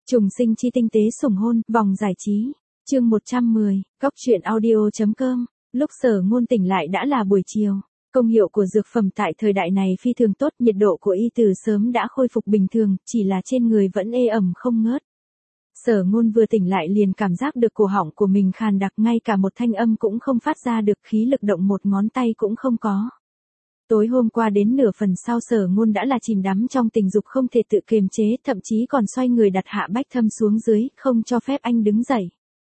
Trùng sinh chi tinh tế sủng hôn, vòng giải trí. Chương 110, Cóc truyện audio.com. Lúc Sở Ngôn tỉnh lại đã là buổi chiều. Công hiệu của dược phẩm tại thời đại này phi thường tốt, nhiệt độ của y từ sớm đã khôi phục bình thường, chỉ là trên người vẫn ê ẩm không ngớt. Sở Ngôn vừa tỉnh lại liền cảm giác được cổ họng của mình khàn đặc, ngay cả một thanh âm cũng không phát ra được, khí lực động một ngón tay cũng không có. Tối hôm qua đến nửa phần sau Sở Ngôn đã là chìm đắm trong tình dục không thể tự kiềm chế, thậm chí còn xoay người đặt Hạ Bách Thâm xuống dưới, không cho phép anh đứng dậy.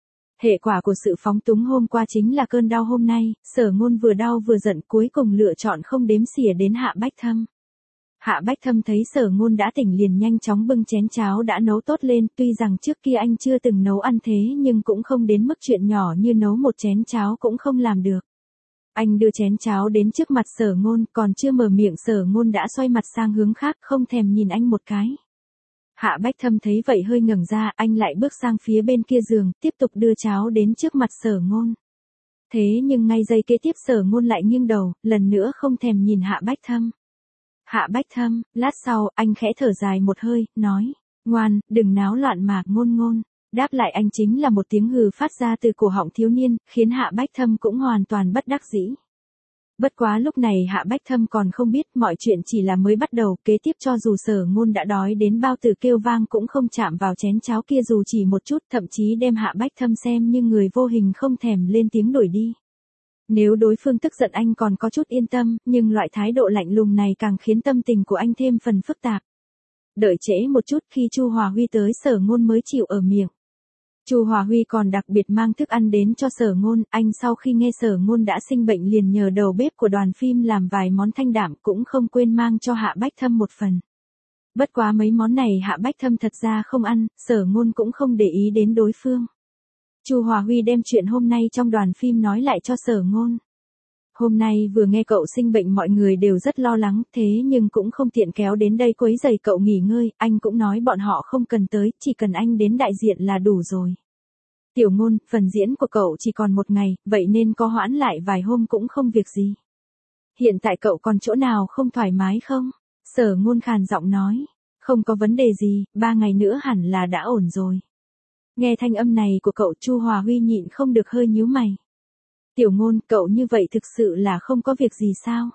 Hệ quả của sự phóng túng hôm qua chính là cơn đau hôm nay, Sở Ngôn vừa đau vừa giận, cuối cùng lựa chọn không đếm xỉa đến Hạ Bách Thâm. Hạ Bách Thâm thấy Sở Ngôn đã tỉnh liền nhanh chóng bưng chén cháo đã nấu tốt lên, tuy rằng trước kia anh chưa từng nấu ăn thế nhưng cũng không đến mức chuyện nhỏ như nấu một chén cháo cũng không làm được. Anh đưa chén cháo đến trước mặt Sở Ngôn, còn chưa mở miệng Sở Ngôn đã xoay mặt sang hướng khác, không thèm nhìn anh một cái. Hạ Bách Thâm thấy vậy hơi ngẩng ra, anh lại bước sang phía bên kia giường, tiếp tục đưa cháo đến trước mặt Sở Ngôn. Thế nhưng ngay giây kế tiếp Sở Ngôn lại nghiêng đầu, lần nữa không thèm nhìn Hạ Bách Thâm. Hạ Bách Thâm, lát sau, anh khẽ thở dài một hơi, nói, ngoan, đừng náo loạn mà, Ngôn Ngôn. Đáp lại anh chính là một tiếng hừ phát ra từ cổ họng thiếu niên, khiến Hạ Bách Thâm cũng hoàn toàn bất đắc dĩ. Bất quá lúc này Hạ Bách Thâm còn không biết mọi chuyện chỉ là mới bắt đầu, kế tiếp cho dù Sở Ngôn đã đói đến bao tử kêu vang cũng không chạm vào chén cháo kia dù chỉ một chút, thậm chí đem Hạ Bách Thâm xem như người vô hình không thèm lên tiếng đuổi đi. Nếu đối phương tức giận anh còn có chút yên tâm, nhưng loại thái độ lạnh lùng này càng khiến tâm tình của anh thêm phần phức tạp. Đợi trễ một chút khi Chu Hòa Huy tới Sở Ngôn mới chịu ở miệng. Chu Hòa Huy còn đặc biệt mang thức ăn đến cho Sở Ngôn, anh sau khi nghe Sở Ngôn đã sinh bệnh liền nhờ đầu bếp của đoàn phim làm vài món thanh đạm, cũng không quên mang cho Hạ Bách Thâm một phần. Bất quá mấy món này Hạ Bách Thâm thật ra không ăn, Sở Ngôn cũng không để ý đến đối phương. Chu Hòa Huy đem chuyện hôm nay trong đoàn phim nói lại cho Sở Ngôn. Hôm nay vừa nghe cậu sinh bệnh mọi người đều rất lo lắng, thế nhưng cũng không tiện kéo đến đây quấy rầy cậu nghỉ ngơi, anh cũng nói bọn họ không cần tới, chỉ cần anh đến đại diện là đủ rồi. Tiểu Ngôn, phần diễn của cậu chỉ còn một ngày, vậy nên có hoãn lại vài hôm cũng không việc gì. Hiện tại cậu còn chỗ nào không thoải mái không? Sở Ngôn khàn giọng nói, không có vấn đề gì, 3 ngày nữa hẳn là đã ổn rồi. Nghe thanh âm này của cậu, Chu Hòa Huy nhịn không được hơi nhíu mày. Tiểu Ngôn, cậu như vậy thực sự là không có việc gì sao?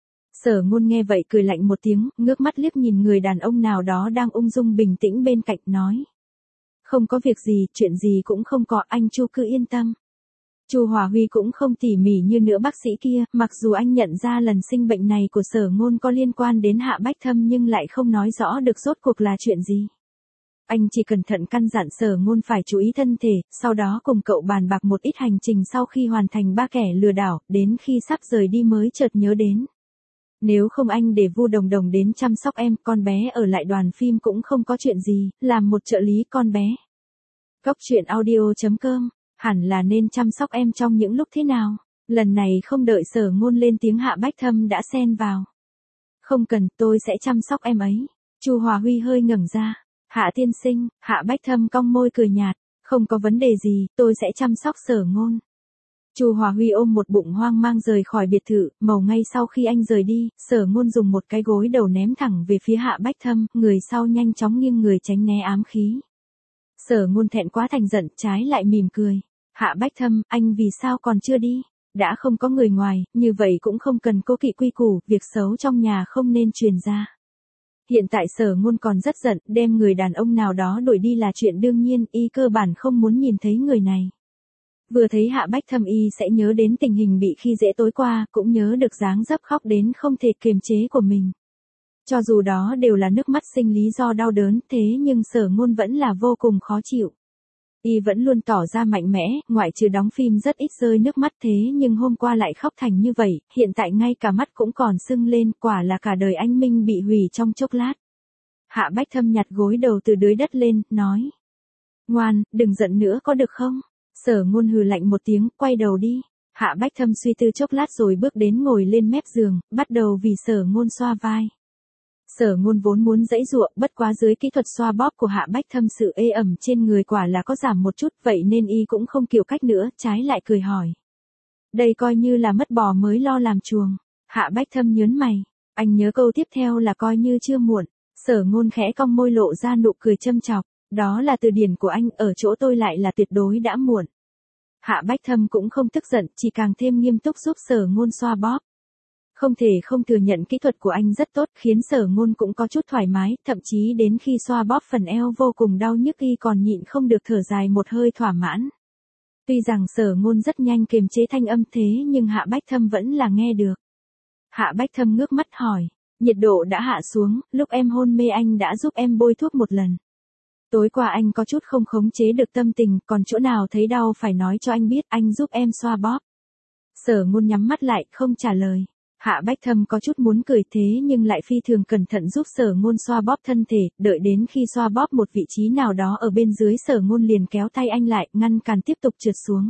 Sở Ngôn nghe vậy cười lạnh một tiếng, ngước mắt liếc nhìn người đàn ông nào đó đang ung dung bình tĩnh bên cạnh, nói. Không có việc gì, chuyện gì cũng không có, anh Chu cứ yên tâm. Chu Hòa Huy cũng không tỉ mỉ như nữ bác sĩ kia, mặc dù anh nhận ra lần sinh bệnh này của Sở Ngôn có liên quan đến Hạ Bách Thâm nhưng lại không nói rõ được rốt cuộc là chuyện gì. Anh chỉ cẩn thận căn dặn Sở Ngôn phải chú ý thân thể, sau đó cùng cậu bàn bạc một ít hành trình sau khi hoàn thành 3 kẻ lừa đảo, đến khi sắp rời đi mới chợt nhớ đến. Nếu không anh để Vu Đồng Đồng đến chăm sóc em, con bé ở lại đoàn phim cũng không có chuyện gì, làm một trợ lý con bé. Cóc truyện audio.com, hẳn là nên chăm sóc em trong những lúc thế nào? Lần này không đợi Sở Ngôn lên tiếng Hạ Bách Thâm đã xen vào. Không cần, tôi sẽ chăm sóc em ấy. Chu Hòa Huy hơi ngẩng ra. Hạ tiên sinh, Hạ Bách Thâm cong môi cười nhạt, không có vấn đề gì, tôi sẽ chăm sóc Sở Ngôn. Chu Hòa Huy ôm một bụng hoang mang rời khỏi biệt thự, màu ngay sau khi anh rời đi, Sở Ngôn dùng một cái gối đầu ném thẳng về phía Hạ Bách Thâm, người sau nhanh chóng nghiêng người tránh né ám khí. Sở Ngôn thẹn quá thành giận, trái lại mỉm cười. Hạ Bách Thâm, anh vì sao còn chưa đi? Đã không có người ngoài, như vậy cũng không cần cố kỵ quy củ, việc xấu trong nhà không nên truyền ra. Hiện tại Sở Ngôn còn rất giận, đem người đàn ông nào đó đuổi đi là chuyện đương nhiên, y cơ bản không muốn nhìn thấy người này. Vừa thấy Hạ Bách Thâm y sẽ nhớ đến tình hình bị khi dễ tối qua, cũng nhớ được dáng dấp khóc đến không thể kiềm chế của mình. Cho dù đó đều là nước mắt sinh lý do đau đớn, thế nhưng Sở Ngôn vẫn là vô cùng khó chịu. Y vẫn luôn tỏ ra mạnh mẽ, ngoại trừ đóng phim rất ít rơi nước mắt thế nhưng hôm qua lại khóc thành như vậy, hiện tại ngay cả mắt cũng còn sưng lên, quả là cả đời anh Minh bị hủy trong chốc lát. Hạ Bách Thâm nhặt gối đầu từ dưới đất lên, nói. Ngoan, đừng giận nữa có được không? Sở Ngôn hừ lạnh một tiếng, quay đầu đi. Hạ Bách Thâm suy tư chốc lát rồi bước đến ngồi lên mép giường, bắt đầu vì Sở Ngôn xoa vai. Sở Ngôn vốn muốn giãy giụa, bất quá dưới kỹ thuật xoa bóp của Hạ Bách Thâm sự ê ẩm trên người quả là có giảm một chút, vậy nên y cũng không kiểu cách nữa, trái lại cười hỏi. Đây coi như là mất bò mới lo làm chuồng. Hạ Bách Thâm nhớn mày, anh nhớ câu tiếp theo là coi như chưa muộn. Sở Ngôn khẽ cong môi lộ ra nụ cười châm chọc. Đó là từ điển của anh, ở chỗ tôi lại là tuyệt đối đã muộn. Hạ Bách Thâm cũng không tức giận, chỉ càng thêm nghiêm túc giúp Sở Ngôn xoa bóp. Không thể không thừa nhận kỹ thuật của anh rất tốt, khiến Sở Ngôn cũng có chút thoải mái, thậm chí đến khi xoa bóp phần eo vô cùng đau nhức y còn nhịn không được thở dài một hơi thỏa mãn. Tuy rằng Sở Ngôn rất nhanh kiềm chế thanh âm thế nhưng Hạ Bách Thâm vẫn là nghe được. Hạ Bách Thâm ngước mắt hỏi, nhiệt độ đã hạ xuống, lúc em hôn mê anh đã giúp em bôi thuốc một lần. Tối qua anh có chút không khống chế được tâm tình, còn chỗ nào thấy đau phải nói cho anh biết, anh giúp em xoa bóp. Sở Ngôn nhắm mắt lại, không trả lời. Hạ Bách Thâm có chút muốn cười thế nhưng lại phi thường cẩn thận giúp Sở Ngôn xoa bóp thân thể, đợi đến khi xoa bóp một vị trí nào đó ở bên dưới Sở Ngôn liền kéo tay anh lại, ngăn cản tiếp tục trượt xuống.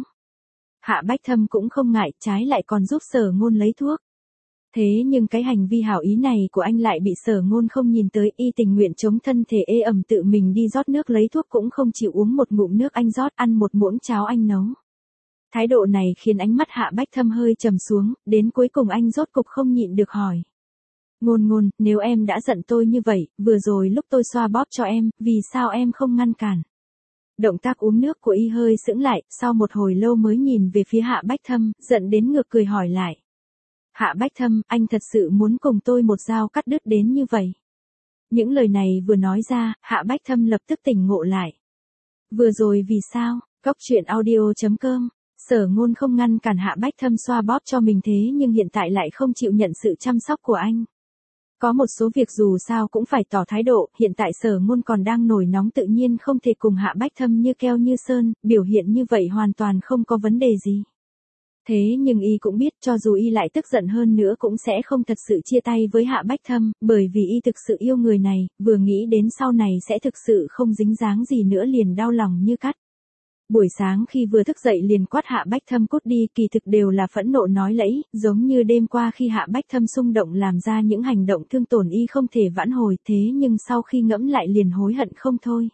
Hạ Bách Thâm cũng không ngại, trái lại còn giúp Sở Ngôn lấy thuốc. Thế nhưng cái hành vi hảo ý này của anh lại bị Sở Ngôn không nhìn tới, y tình nguyện chống thân thể ê ẩm tự mình đi rót nước lấy thuốc cũng không chịu uống một ngụm nước anh rót, ăn một muỗng cháo anh nấu. Thái độ này khiến ánh mắt Hạ Bách Thâm hơi trầm xuống, đến cuối cùng anh rốt cục không nhịn được hỏi. Ngôn Ngôn, nếu em đã giận tôi như vậy, vừa rồi lúc tôi xoa bóp cho em, vì sao em không ngăn cản? Động tác uống nước của y hơi sững lại, sau một hồi lâu mới nhìn về phía Hạ Bách Thâm, giận đến ngược cười hỏi lại. Hạ Bách Thâm, anh thật sự muốn cùng tôi một dao cắt đứt đến như vậy? Những lời này vừa nói ra, Hạ Bách Thâm lập tức tỉnh ngộ lại. Vừa rồi vì sao? Góc truyện audio.com. Sở Ngôn không ngăn cản Hạ Bách Thâm xoa bóp cho mình thế nhưng hiện tại lại không chịu nhận sự chăm sóc của anh. Có một số việc dù sao cũng phải tỏ thái độ, hiện tại Sở Ngôn còn đang nổi nóng tự nhiên không thể cùng Hạ Bách Thâm như keo như sơn, biểu hiện như vậy hoàn toàn không có vấn đề gì. Thế nhưng y cũng biết cho dù y lại tức giận hơn nữa cũng sẽ không thật sự chia tay với Hạ Bách Thâm, bởi vì y thực sự yêu người này, vừa nghĩ đến sau này sẽ thực sự không dính dáng gì nữa liền đau lòng như cắt. Buổi sáng khi vừa thức dậy liền quát Hạ Bách Thâm cút đi, kỳ thực đều là phẫn nộ nói lẫy, giống như đêm qua khi Hạ Bách Thâm xung động làm ra những hành động thương tổn y không thể vãn hồi, thế nhưng sau khi ngẫm lại liền hối hận không thôi.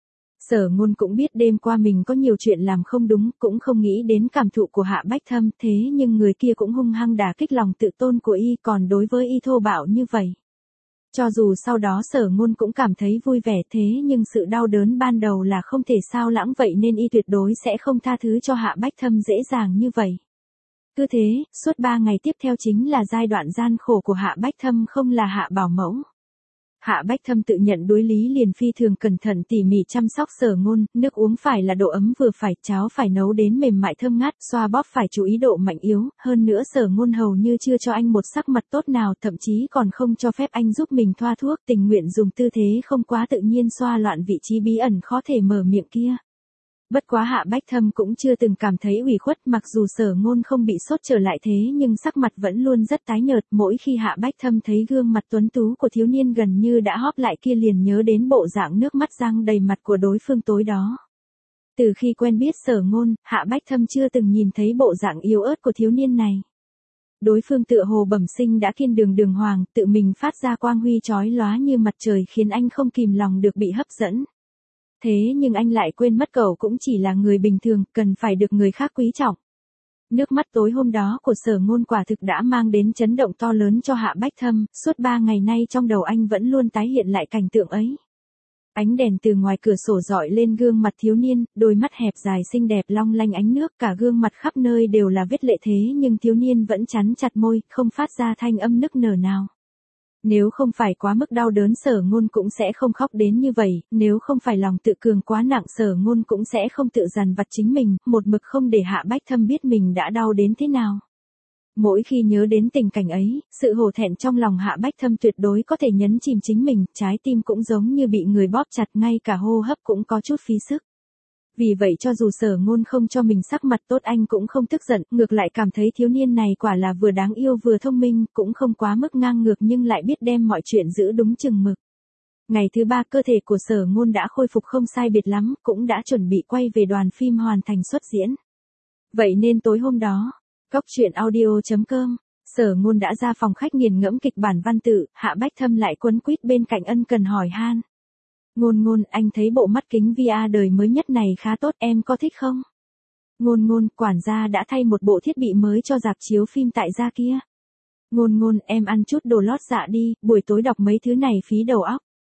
Sở Ngôn cũng biết đêm qua mình có nhiều chuyện làm không đúng, cũng không nghĩ đến cảm thụ của Hạ Bách Thâm, thế nhưng người kia cũng hung hăng đả kích lòng tự tôn của y, còn đối với y thô bạo như vậy. Cho dù sau đó Sở Ngôn cũng cảm thấy vui vẻ thế nhưng sự đau đớn ban đầu là không thể sao lãng vậy nên y tuyệt đối sẽ không tha thứ cho Hạ Bách Thâm dễ dàng như vậy. Cứ thế, suốt 3 ngày tiếp theo chính là giai đoạn gian khổ của Hạ Bách Thâm không là Hạ bảo mẫu. Hạ Bách Thâm tự nhận đối lý liền phi thường cẩn thận tỉ mỉ chăm sóc Sở Ngôn, nước uống phải là độ ấm vừa phải, cháo phải nấu đến mềm mại thơm ngát, xoa bóp phải chú ý độ mạnh yếu, hơn nữa Sở Ngôn hầu như chưa cho anh một sắc mặt tốt nào, thậm chí còn không cho phép anh giúp mình thoa thuốc, tình nguyện dùng tư thế không quá tự nhiên xoa loạn vị trí bí ẩn khó thể mở miệng kia. Bất quá Hạ Bách Thâm cũng chưa từng cảm thấy ủy khuất, mặc dù Sở Ngôn không bị sốt trở lại thế nhưng sắc mặt vẫn luôn rất tái nhợt, mỗi khi Hạ Bách Thâm thấy gương mặt tuấn tú của thiếu niên gần như đã hóp lại kia liền nhớ đến bộ dạng nước mắt răng đầy mặt của đối phương tối đó. Từ khi quen biết Sở Ngôn, Hạ Bách Thâm chưa từng nhìn thấy bộ dạng yếu ớt của thiếu niên này. Đối phương tựa hồ bẩm sinh đã kiên đường đường hoàng, tự mình phát ra quang huy chói lóa như mặt trời khiến anh không kìm lòng được bị hấp dẫn. Thế nhưng anh lại quên mất cậu cũng chỉ là người bình thường, cần phải được người khác quý trọng. Nước mắt tối hôm đó của Sở Ngôn quả thực đã mang đến chấn động to lớn cho Hạ Bách Thâm, suốt 3 ngày nay trong đầu anh vẫn luôn tái hiện lại cảnh tượng ấy. Ánh đèn từ ngoài cửa sổ rọi lên gương mặt thiếu niên, đôi mắt hẹp dài xinh đẹp long lanh ánh nước, cả gương mặt khắp nơi đều là vết lệ thế nhưng thiếu niên vẫn chắn chặt môi, không phát ra thanh âm nức nở nào. Nếu không phải quá mức đau đớn Sở Ngôn cũng sẽ không khóc đến như vậy, nếu không phải lòng tự cường quá nặng Sở Ngôn cũng sẽ không tự dằn vặt chính mình, một mực không để Hạ Bách Thâm biết mình đã đau đến thế nào. Mỗi khi nhớ đến tình cảnh ấy, sự hổ thẹn trong lòng Hạ Bách Thâm tuyệt đối có thể nhấn chìm chính mình, trái tim cũng giống như bị người bóp chặt, ngay cả hô hấp cũng có chút phí sức. Vì vậy cho dù Sở Ngôn không cho mình sắc mặt tốt anh cũng không tức giận, ngược lại cảm thấy thiếu niên này quả là vừa đáng yêu vừa thông minh, cũng không quá mức ngang ngược nhưng lại biết đem mọi chuyện giữ đúng chừng mực. Ngày thứ 3 cơ thể của Sở Ngôn đã khôi phục không sai biệt lắm, cũng đã chuẩn bị quay về đoàn phim hoàn thành xuất diễn. Vậy nên tối hôm đó, Góc truyện audio.com, Sở Ngôn đã ra phòng khách nghiền ngẫm kịch bản văn tự, Hạ Bách Thâm lại quấn quýt bên cạnh ân cần hỏi han. Ngôn Ngôn, anh thấy bộ mắt kính VR đời mới nhất này khá tốt, em có thích không? Ngôn Ngôn, quản gia đã thay một bộ thiết bị mới cho rạp chiếu phim tại gia kia. Ngôn Ngôn, em ăn chút đồ lót dạ đi, buổi tối đọc mấy thứ này phí đầu óc.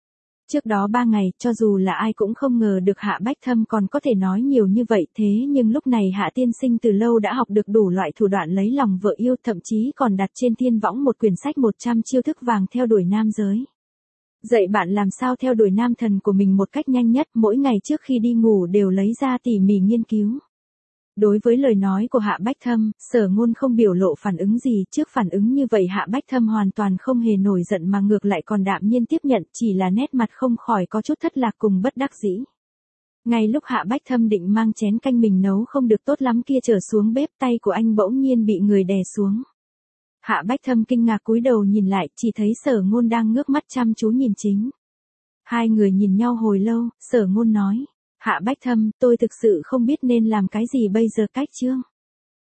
Trước đó 3 ngày, cho dù là ai cũng không ngờ được Hạ Bách Thâm còn có thể nói nhiều như vậy, thế nhưng lúc này Hạ tiên sinh từ lâu đã học được đủ loại thủ đoạn lấy lòng vợ yêu, thậm chí còn đặt trên thiên võng một quyển sách 100 chiêu thức vàng theo đuổi nam giới. Dạy bạn làm sao theo đuổi nam thần của mình một cách nhanh nhất, mỗi ngày trước khi đi ngủ đều lấy ra tỉ mỉ nghiên cứu. Đối với lời nói của Hạ Bách Thâm, Sở Ngôn không biểu lộ phản ứng gì, trước phản ứng như vậy Hạ Bách Thâm hoàn toàn không hề nổi giận mà ngược lại còn đạm nhiên tiếp nhận, chỉ là nét mặt không khỏi có chút thất lạc cùng bất đắc dĩ. Ngay lúc Hạ Bách Thâm định mang chén canh mình nấu không được tốt lắm kia trở xuống bếp, tay của anh bỗng nhiên bị người đè xuống. Hạ Bách Thâm kinh ngạc cúi đầu nhìn lại, chỉ thấy Sở Ngôn đang ngước mắt chăm chú nhìn chính. Hai người nhìn nhau hồi lâu, Sở Ngôn nói. Hạ Bách Thâm, tôi thực sự không biết nên làm cái gì bây giờ, cách chương.